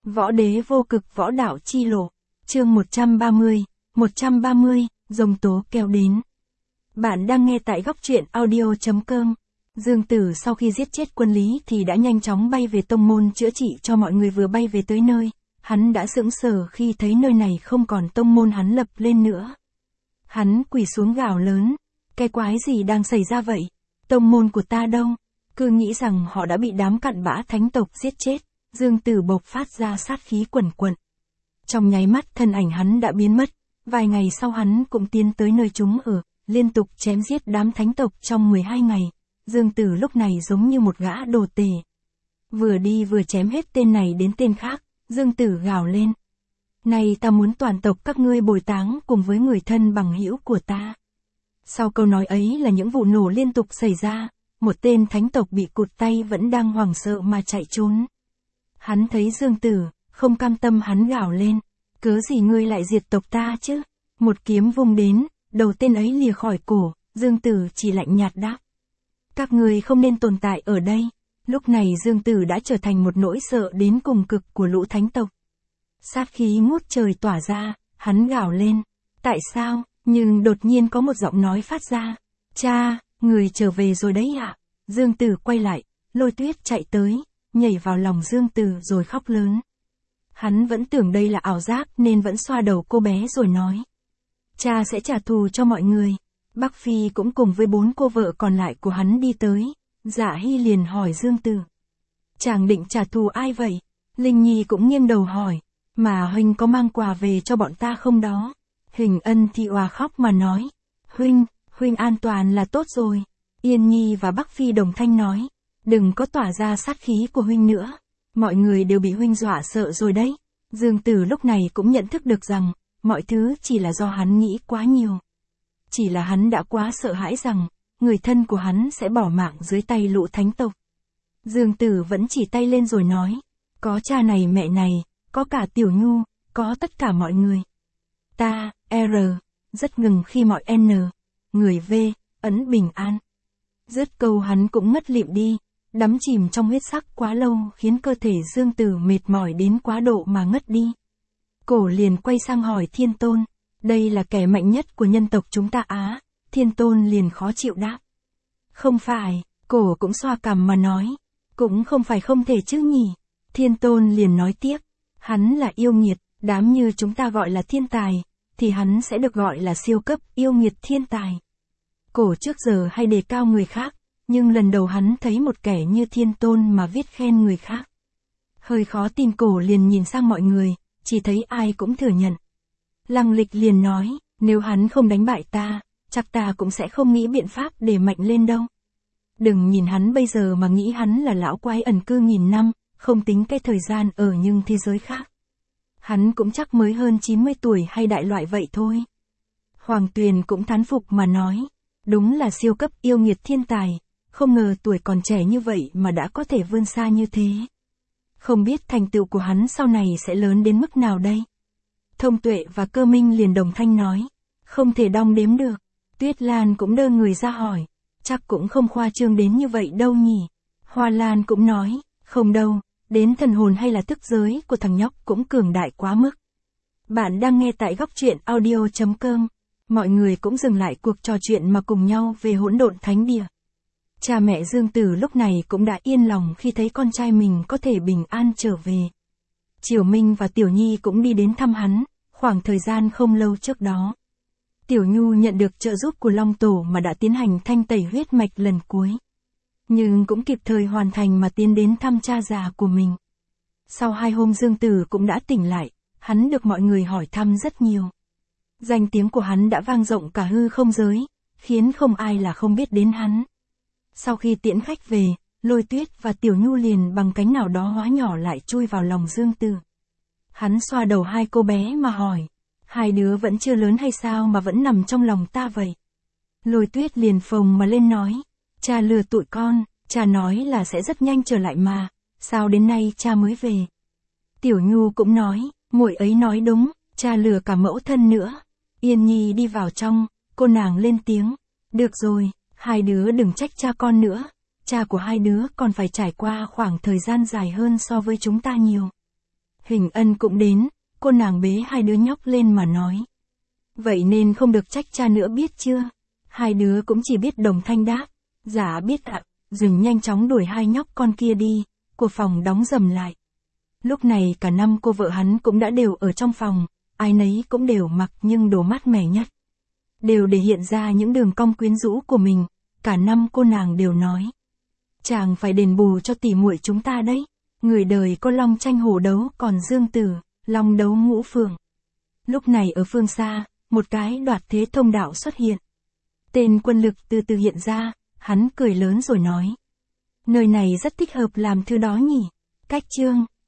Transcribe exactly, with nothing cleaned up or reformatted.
Võ đế vô cực võ đạo chi lộ. Chương một trăm ba mươi, một trăm ba mươi, rồng tố kéo đến. Bạn đang nghe tại góc truyện audio chấm com. Dương Tử sau khi giết chết quân Lý thì đã nhanh chóng bay về tông môn chữa trị cho mọi người. Vừa bay về tới nơi, hắn đã sững sờ khi thấy nơi này không còn tông môn hắn lập lên nữa. Hắn quỳ xuống gào lớn, cái quái gì đang xảy ra vậy? Tông môn của ta đâu? Cứ nghĩ rằng họ đã bị đám cặn bã thánh tộc giết chết, Dương Tử bộc phát ra sát khí quần quần. Trong nháy mắt thân ảnh hắn đã biến mất, vài ngày sau hắn cũng tiến tới nơi chúng ở, liên tục chém giết đám thánh tộc trong mười hai ngày. Dương Tử lúc này giống như một gã đồ tể. Vừa đi vừa chém hết tên này đến tên khác, Dương Tử gào lên. Này, ta muốn toàn tộc các ngươi bồi táng cùng với người thân bằng hữu của ta. Sau câu nói ấy là những vụ nổ liên tục xảy ra, một tên thánh tộc bị cụt tay vẫn đang hoảng sợ mà chạy trốn. Hắn thấy Dương Tử, không cam tâm hắn gào lên. Cớ gì ngươi lại diệt tộc ta chứ? Một kiếm vung đến, đầu tên ấy lìa khỏi cổ, Dương Tử chỉ lạnh nhạt đáp. Các ngươi không nên tồn tại ở đây. Lúc này Dương Tử đã trở thành một nỗi sợ đến cùng cực của lũ thánh tộc. Sát khí ngút trời tỏa ra, hắn gào lên. Tại sao? Nhưng đột nhiên có một giọng nói phát ra. Cha, người trở về rồi đấy ạ. Dương Tử quay lại, Lôi Tuyết chạy tới, nhảy vào lòng Dương Tử rồi khóc lớn. Hắn vẫn tưởng đây là ảo giác nên vẫn xoa đầu cô bé rồi nói. Cha sẽ trả thù cho mọi người. Bắc Phi cũng cùng với bốn cô vợ còn lại của hắn đi tới. Dạ Hy liền hỏi Dương Tử. Chàng định trả thù ai vậy? Linh Nhi cũng nghiêng đầu hỏi. Mà huynh có mang quà về cho bọn ta không đó? Hình Ân thì òa khóc mà nói. Huynh, huynh an toàn là tốt rồi. Yên Nhi và Bắc Phi đồng thanh nói. Đừng có tỏa ra sát khí của huynh nữa. Mọi người đều bị huynh dọa sợ rồi đấy. Dương Tử lúc này cũng nhận thức được rằng, mọi thứ chỉ là do hắn nghĩ quá nhiều. Chỉ là hắn đã quá sợ hãi rằng, người thân của hắn sẽ bỏ mạng dưới tay lũ thánh tộc. Dương Tử vẫn chỉ tay lên rồi nói, có cha này mẹ này, có cả Tiểu Nhu, có tất cả mọi người. Ta, R, rất ngừng khi mọi N, người V, ấn bình an. Dứt câu hắn cũng ngất lịm đi. Đắm chìm trong huyết sắc quá lâu khiến cơ thể Dương Tử mệt mỏi đến quá độ mà ngất đi. Cổ liền quay sang hỏi Thiên Tôn, đây là kẻ mạnh nhất của nhân tộc chúng ta á? Thiên Tôn liền khó chịu đáp. Không phải, cổ cũng xoa cằm mà nói, cũng không phải không thể chứ nhỉ. Thiên Tôn liền nói tiếp, hắn là yêu nghiệt, đám như chúng ta gọi là thiên tài, thì hắn sẽ được gọi là siêu cấp yêu nghiệt thiên tài. Cổ trước giờ hay đề cao người khác. Nhưng lần đầu hắn thấy một kẻ như Thiên Tôn mà viết khen người khác. Hơi khó tin, cổ liền nhìn sang mọi người, chỉ thấy ai cũng thừa nhận. Lăng Lịch liền nói, nếu hắn không đánh bại ta, chắc ta cũng sẽ không nghĩ biện pháp để mạnh lên đâu. Đừng nhìn hắn bây giờ mà nghĩ hắn là lão quái ẩn cư nghìn năm, không tính cái thời gian ở những thế giới khác. Hắn cũng chắc mới hơn chín mươi tuổi hay đại loại vậy thôi. Hoàng Tuyền cũng thán phục mà nói, đúng là siêu cấp yêu nghiệt thiên tài. Không ngờ tuổi còn trẻ như vậy mà đã có thể vươn xa như thế. Không biết thành tựu của hắn sau này sẽ lớn đến mức nào đây? Thông Tuệ và Cơ Minh liền đồng thanh nói. Không thể đong đếm được. Tuyết Lan cũng đơ người ra hỏi. Chắc cũng không khoa trương đến như vậy đâu nhỉ. Hoa Lan cũng nói. Không đâu, đến thần hồn hay là thức giới của thằng nhóc cũng cường đại quá mức. Bạn đang nghe tại góc truyện audio chấm com. Mọi người cũng dừng lại cuộc trò chuyện mà cùng nhau về hỗn độn thánh địa. Cha mẹ Dương Tử lúc này cũng đã yên lòng khi thấy con trai mình có thể bình an trở về. Triều Minh và Tiểu Nhi cũng đi đến thăm hắn, khoảng thời gian không lâu trước đó. Tiểu Nhu nhận được trợ giúp của Long Tổ mà đã tiến hành thanh tẩy huyết mạch lần cuối. Nhưng cũng kịp thời hoàn thành mà tiến đến thăm cha già của mình. Sau hai hôm Dương Tử cũng đã tỉnh lại, hắn được mọi người hỏi thăm rất nhiều. Danh tiếng của hắn đã vang rộng cả hư không giới, khiến không ai là không biết đến hắn. Sau khi tiễn khách về, Lôi Tuyết và Tiểu Nhu liền bằng cánh nào đó hóa nhỏ lại chui vào lòng Dương Tử. Hắn xoa đầu hai cô bé mà hỏi, hai đứa vẫn chưa lớn hay sao mà vẫn nằm trong lòng ta vậy? Lôi Tuyết liền phồng mà lên nói, cha lừa tụi con, cha nói là sẽ rất nhanh trở lại mà, sao đến nay cha mới về? Tiểu Nhu cũng nói, muội ấy nói đúng, cha lừa cả mẫu thân nữa. Yên Nhi đi vào trong, cô nàng lên tiếng, được rồi. Hai đứa đừng trách cha con nữa, cha của hai đứa còn phải trải qua khoảng thời gian dài hơn so với chúng ta nhiều. Hình Ân cũng đến, cô nàng bế hai đứa nhóc lên mà nói. Vậy nên không được trách cha nữa biết chưa? Hai đứa cũng chỉ biết đồng thanh đáp. Dạ biết ạ, dừng nhanh chóng đuổi hai nhóc con kia đi, của phòng đóng rầm lại. Lúc này cả năm cô vợ hắn cũng đã đều ở trong phòng, ai nấy cũng đều mặc nhưng đồ mát mẻ nhất. Đều để hiện ra những đường cong quyến rũ của mình, cả năm cô nàng đều nói. Chàng phải đền bù cho tỉ muội chúng ta đấy. Người đời có long tranh hổ đấu còn dương tử, long đấu ngũ phượng. Lúc này ở phương xa, một cái đoạt thế thông đạo xuất hiện. Tên Quân Lực từ từ hiện ra, hắn cười lớn rồi nói. Nơi này rất thích hợp làm thứ đó nhỉ. Cách chương